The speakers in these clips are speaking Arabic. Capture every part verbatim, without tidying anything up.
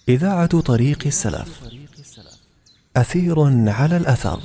إذاعة طريق السلف، أثير على الأثر.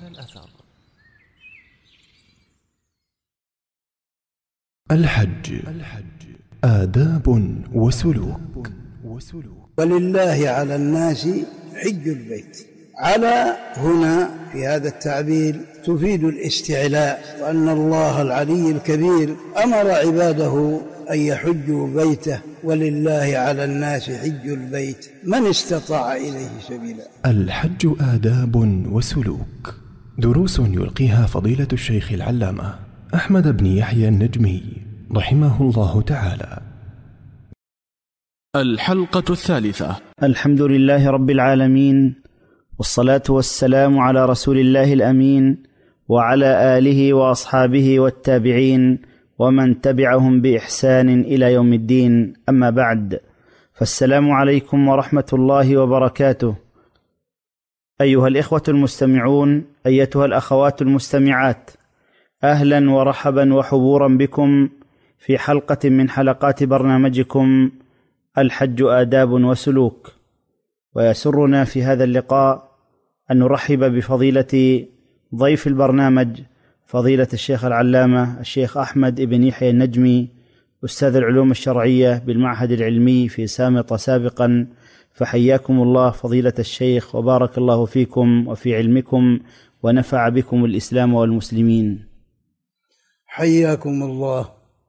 الحج، آداب وسلوك. ولله على الناس حج البيت. على هنا في هذا التعبير تفيد الاستعلاء، وأن الله العلي الكبير أمر عباده أن يحجوا بيته، ولله على الناس حج البيت من استطاع إليه سبيلا. الحج آداب وسلوك، دروس يلقيها فضيلة الشيخ العلامة أحمد بن يحيى النجمي رحمه الله تعالى. الحلقة الثالثة. الحمد لله رب العالمين، والصلاة والسلام على رسول الله الأمين وعلى آله وأصحابه والتابعين ومن تبعهم بإحسان إلى يوم الدين، أما بعد، فالسلام عليكم ورحمة الله وبركاته. أيها الإخوة المستمعون، أيتها الأخوات المستمعات، أهلا ورحبا وحبورا بكم في حلقة من حلقات برنامجكم الحج آداب وسلوك. ويسرنا في هذا اللقاء أن نرحب بفضيلة ضيف البرنامج، فضيلة الشيخ العلامة الشيخ أحمد بن يحيى النجمي، أستاذ العلوم الشرعية بالمعهد العلمي في سامطة سابقا. فحياكم الله فضيلة الشيخ، وبارك الله فيكم وفي علمكم، ونفع بكم الإسلام والمسلمين. حياكم الله،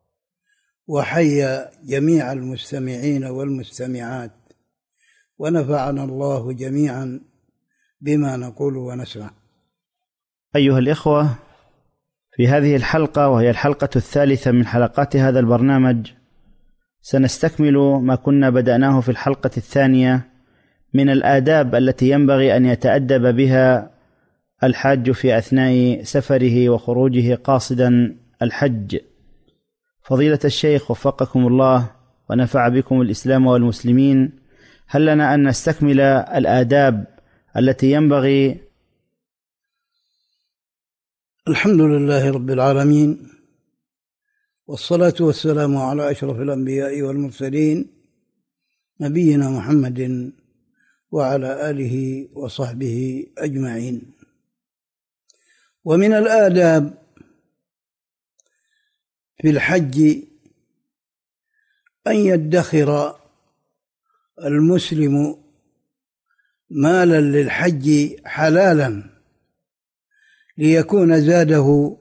وحيا جميع المستمعين والمستمعات، ونفعنا الله جميعا بما نقول ونسمع. أيها الإخوة، في هذه الحلقة، وهي الحلقة الثالثة من حلقات هذا البرنامج، سنستكمل ما كنا بدأناه في الحلقة الثانية من الآداب التي ينبغي أن يتأدب بها الحاج في أثناء سفره وخروجه قاصدا الحج. فضيلة الشيخ وفقكم الله ونفع بكم الإسلام والمسلمين، هل لنا أن نستكمل الآداب التي ينبغي؟ الحمد لله رب العالمين، والصلاة والسلام على أشرف الأنبياء والمرسلين، نبينا محمد وعلى آله وصحبه أجمعين. ومن الآداب في الحج أن يدخر المسلم مالا للحج حلالا ليكون زاده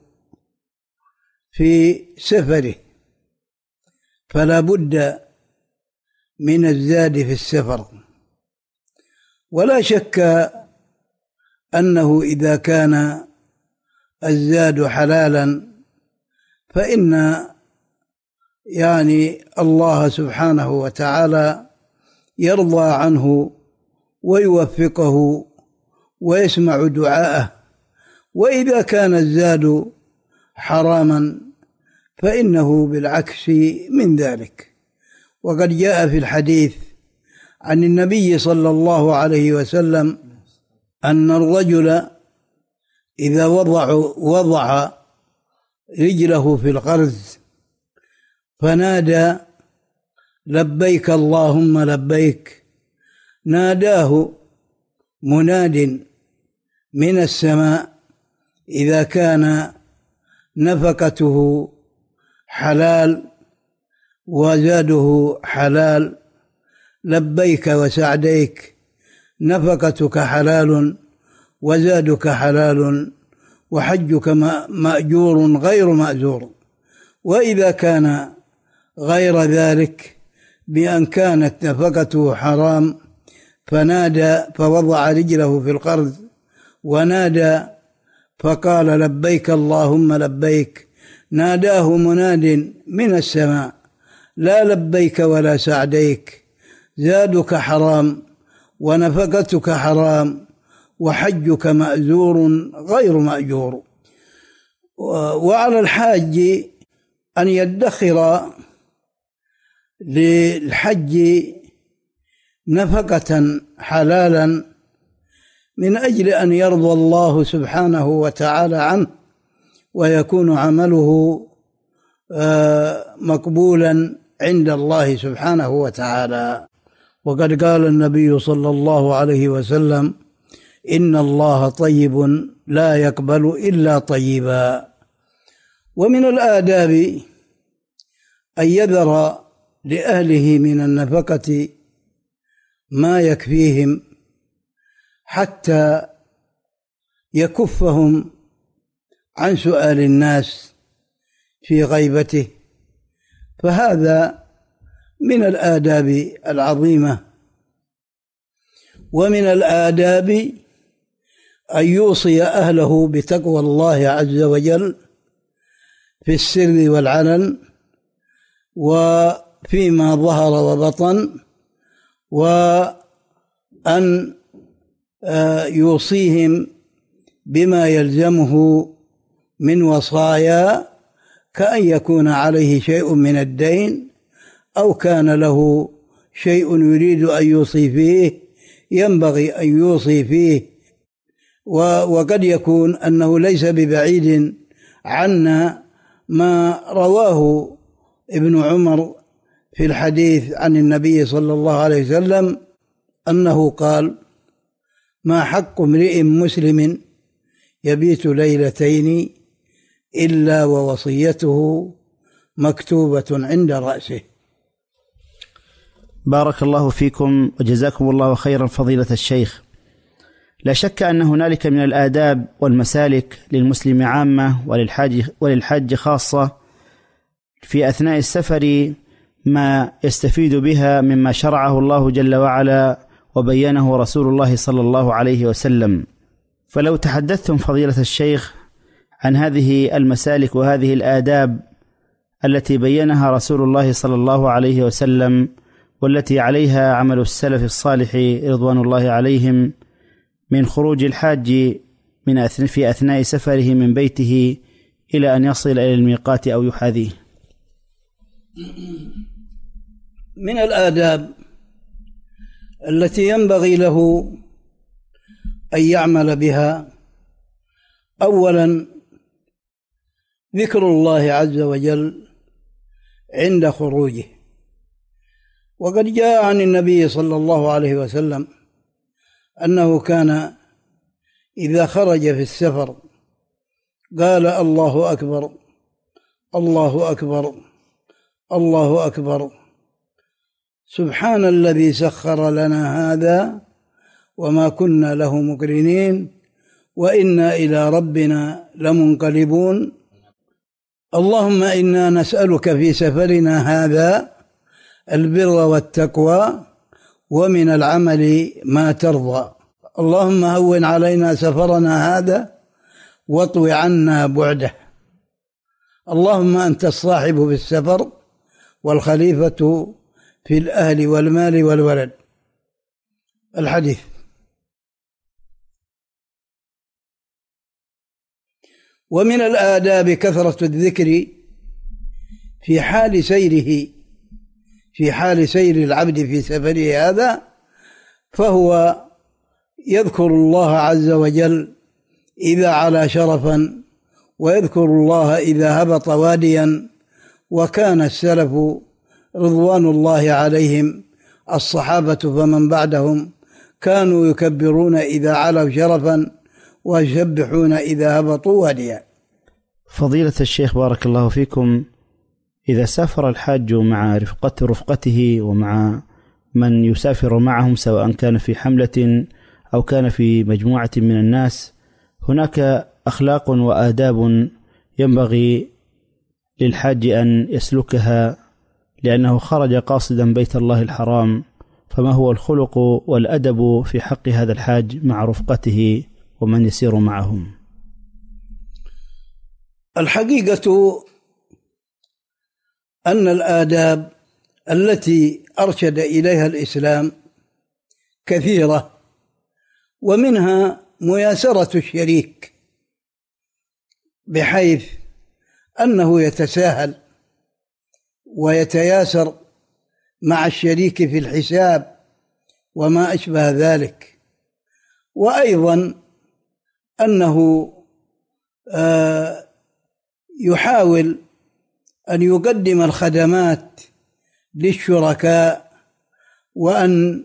في سفره، فلا بد من الزاد في السفر. ولا شك أنه إذا كان الزاد حلالا فإن يعني الله سبحانه وتعالى يرضى عنه ويوفقه ويسمع دعاءه. وإذا كان الزاد حراما فإنه بالعكس من ذلك. وقد جاء في الحديث عن النبي صلى الله عليه وسلم أن الرجل إذا وضع وضع رجله في القرز فنادى لبيك اللهم لبيك، ناداه مناد من السماء إذا كان نفقته حلال وزاده حلال: لبيك وسعديك، نفقتك حلال وزادك حلال وحجك مأجور غير مأجور. وإذا كان غير ذلك بأن كانت نفقته حرام فنادى فوضع رجله في القرض ونادى فقال لبيك اللهم لبيك، ناداه مناد من السماء: لا لبيك ولا سعديك، زادك حرام ونفقتك حرام وحجك مأجور غير مأجور. وعلى الحاج أن يدخر للحج نفقة حلالا من أجل أن يرضى الله سبحانه وتعالى عنه ويكون عمله مقبولا عند الله سبحانه وتعالى. وقد قال النبي صلى الله عليه وسلم: إن الله طيب لا يقبل إلا طيبا. ومن الآداب أن يذر لأهله من النفقة ما يكفيهم حتى يكفهم عن سؤال الناس في غيبته، فهذا من الآداب العظيمة. ومن الآداب أن يوصي أهله بتقوى الله عز وجل في السر والعلن وفيما ظهر وبطن، وأن يوصيهم بما يلزمه من وصايا، كأن يكون عليه شيء من الدين أو كان له شيء يريد أن يوصي فيه ينبغي أن يوصي فيه. وقد يكون أنه ليس ببعيد عنا ما رواه ابن عمر في الحديث عن النبي صلى الله عليه وسلم أنه قال: ما حق امرئ مسلم يبيت ليلتين إلا ووصيته مكتوبة عند رأسه. بارك الله فيكم وجزاكم الله خيرا فضيلة الشيخ. لا شك أن هنالك من الآداب والمسالك للمسلم عامة وللحاج, وللحاج خاصة في أثناء السفر ما يستفيد بها مما شرعه الله جل وعلا وبينه رسول الله صلى الله عليه وسلم. فلو تحدثتم فضيلة الشيخ عن هذه المسالك وهذه الآداب التي بينها رسول الله صلى الله عليه وسلم والتي عليها عمل السلف الصالح رضوان الله عليهم، من خروج الحاج من في أثناء سفره من بيته إلى أن يصل إلى الميقات أو يحاذيه. من الآداب التي ينبغي له أن يعمل بها: أولا ذكر الله عز وجل عند خروجه. وقد جاء عن النبي صلى الله عليه وسلم أنه كان إذا خرج في السفر قال: الله أكبر الله أكبر الله أكبر، سبحان الذي سخر لنا هذا وما كنا له مقرنين وإنا إلى ربنا لمنقلبون، اللهم إنا نسألك في سفرنا هذا البر والتقوى ومن العمل ما ترضى، اللهم هون علينا سفرنا هذا واطوي عنا بعده، اللهم أنت الصاحب في السفر والخليفة في الأهل والمال والولد. الحديث. ومن الآداب كثرة الذكر في حال سيره في حال سير العبد في سفره هذا، فهو يذكر الله عز وجل إذا علا شرفا، ويذكر الله إذا هبط واديا. وكان السلف رضوان الله عليهم الصحابة فمن بعدهم كانوا يكبرون إذا علوا شرفا ويسبحون إذا هبطوا واديا. فضيلة الشيخ بارك الله فيكم، إذا سافر الحاج مع رفقة رفقته ومع من يسافر معهم سواء كان في حملة أو كان في مجموعة من الناس، هناك أخلاق وآداب ينبغي للحاج أن يسلكها لأنه خرج قاصدا بيت الله الحرام، فما هو الخلق والأدب في حق هذا الحاج مع رفقته ومن يسير معهم؟ الحقيقة أن الآداب التي أرشد إليها الإسلام كثيرة، ومنها مياسرة الشريك بحيث أنه يتساهل ويتياسر مع الشريك في الحساب وما أشبه ذلك، وأيضا أنه يحاول أن يقدم الخدمات للشركاء وأن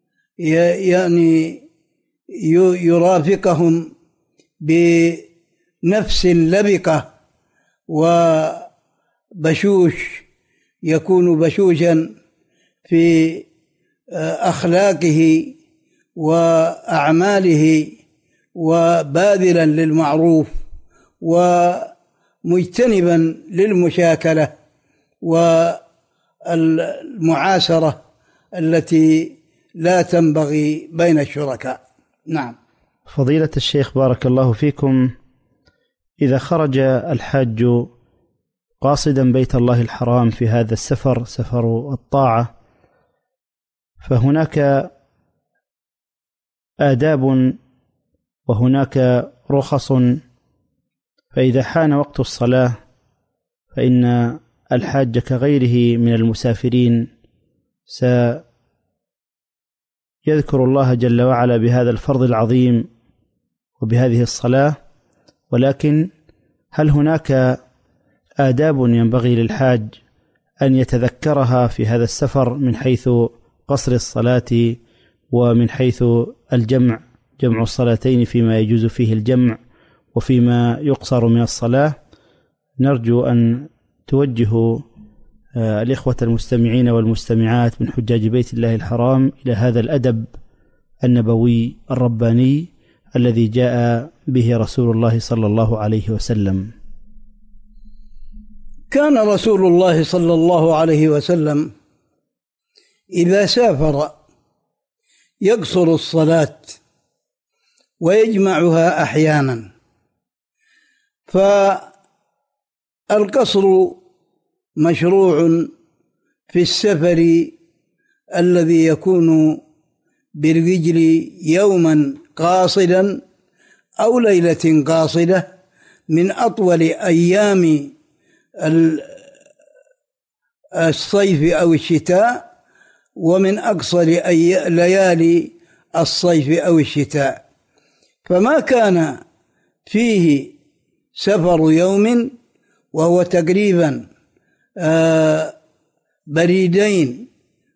يعني يرافقهم بنفس لبقة وبشوش، يكون بشوشا في أخلاقه وأعماله وباذلا للمعروف ومجتنبا للمشاكلة والمعاسرة التي لا تنبغي بين الشركاء. نعم. فضيلة الشيخ بارك الله فيكم، إذا خرج الحاج قاصدا بيت الله الحرام في هذا السفر، سفر الطاعة، فهناك آداب وهناك رخص، فإذا حان وقت الصلاة فإن الحاج كغيره من المسافرين سيذكر الله جل وعلا بهذا الفرض العظيم وبهذه الصلاة، ولكن هل هناك آداب ينبغي للحاج أن يتذكرها في هذا السفر من حيث قصر الصلاة ومن حيث الجمع، جمع الصلاتين فيما يجوز فيه الجمع وفيما يقصر من الصلاة؟ نرجو أن توجهوا الإخوة المستمعين والمستمعات من حجاج بيت الله الحرام إلى هذا الأدب النبوي الرباني الذي جاء به رسول الله صلى الله عليه وسلم. كان رسول الله صلى الله عليه وسلم إذا سافر يقصر الصلاة ويجمعها أحيانا، فالقصر مشروع في السفر الذي يكون بالرجل يوما قاصدا أو ليلة قاصدة من أطول أيام الصيف أو الشتاء ومن أقصر ليالي الصيف أو الشتاء. فما كان فيه سفر يوم وهو تقريبا بريدين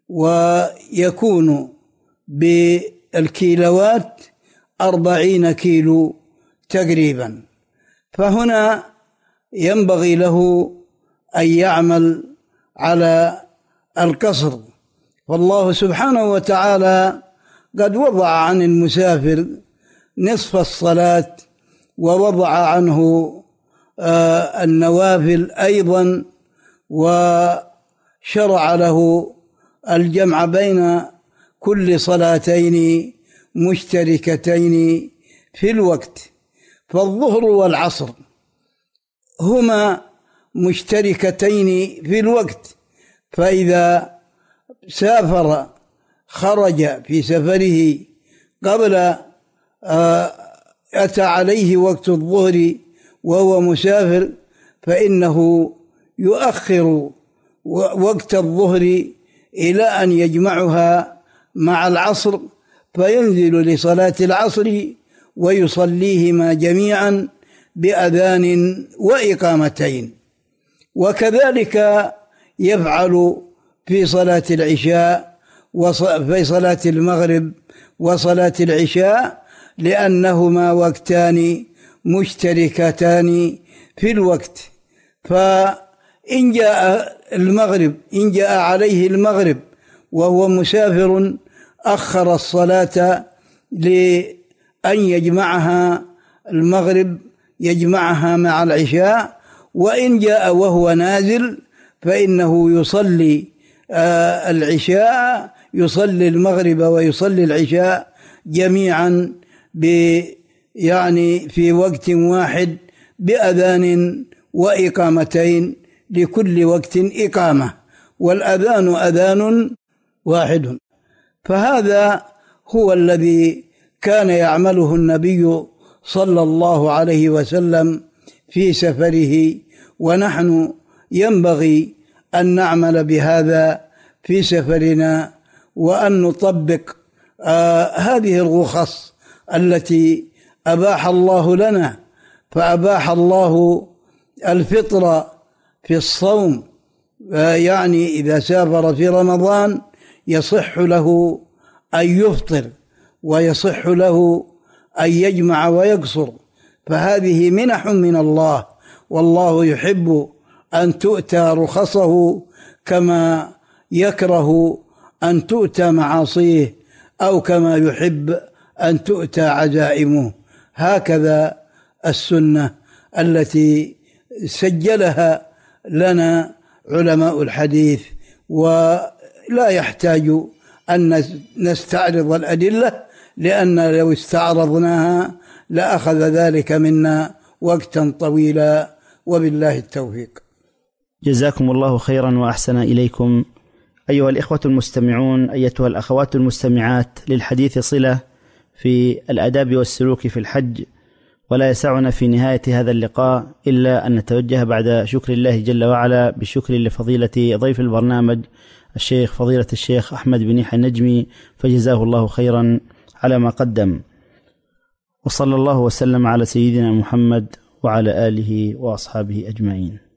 ويكون بالكيلوات أربعين كيلو تقريبا، فهنا ينبغي له أن يعمل على القصر. والله سبحانه وتعالى قد وضع عن المسافر نصف الصلاة ووضع عنه آه النوافل أيضا، وشرع له الجمع بين كل صلاتين مشتركتين في الوقت. فالظهر والعصر هما مشتركتين في الوقت، فإذا سافر خرج في سفره قبل أتى عليه وقت الظهر وهو مسافر فإنه يؤخر وقت الظهر إلى أن يجمعها مع العصر، فينزل لصلاة العصر ويصليهما جميعا بأذان وإقامتين. وكذلك يفعل في صلاة العشاء وفي صلاة المغرب وصلاة العشاء، لأنهما وقتان مشتركتان في الوقت. فإن جاء المغرب إن جاء عليه المغرب وهو مسافر أخر الصلاة لأن يجمعها المغرب يجمعها مع العشاء، وإن جاء وهو نازل فإنه يصلي العشاء يصلي المغرب ويصلي العشاء جميعا يعني في وقت واحد بأذان وإقامتين، لكل وقت إقامة، والأذان أذان واحد. فهذا هو الذي كان يعمله النبي صلى الله عليه وسلم في سفره، ونحن ينبغي أن نعمل بهذا في سفرنا وأن نطبق آه هذه الرخص التي أباح الله لنا. فأباح الله الفطر في الصوم، آه يعني إذا سافر في رمضان يصح له أن يفطر ويصح له أن يجمع ويقصر، فهذه منح من الله، والله يحب أن تؤتى رخصه كما يكره أن تؤتى معاصيه، أو كما يحب أن تؤتى عزائمه. هكذا السنة التي سجلها لنا علماء الحديث، ولا يحتاج أن نستعرض الأدلة، لأن لو استعرضناها لأخذ ذلك منا وقتا طويلا، وبالله التوفيق. جزاكم الله خيرا وأحسن إليكم. أيها الإخوة المستمعون، أيتها الأخوات المستمعات، للحديث صلة في الآداب والسلوك في الحج، ولا يسعنا في نهاية هذا اللقاء إلا أن نتوجه بعد شكر الله جل وعلا بشكر لفضيلة ضيف البرنامج الشيخ فضيلة الشيخ أحمد بن يحيى النجمي، فجزاه الله خيرا على ما قدم، وصلى الله وسلم على سيدنا محمد وعلى آله وأصحابه أجمعين.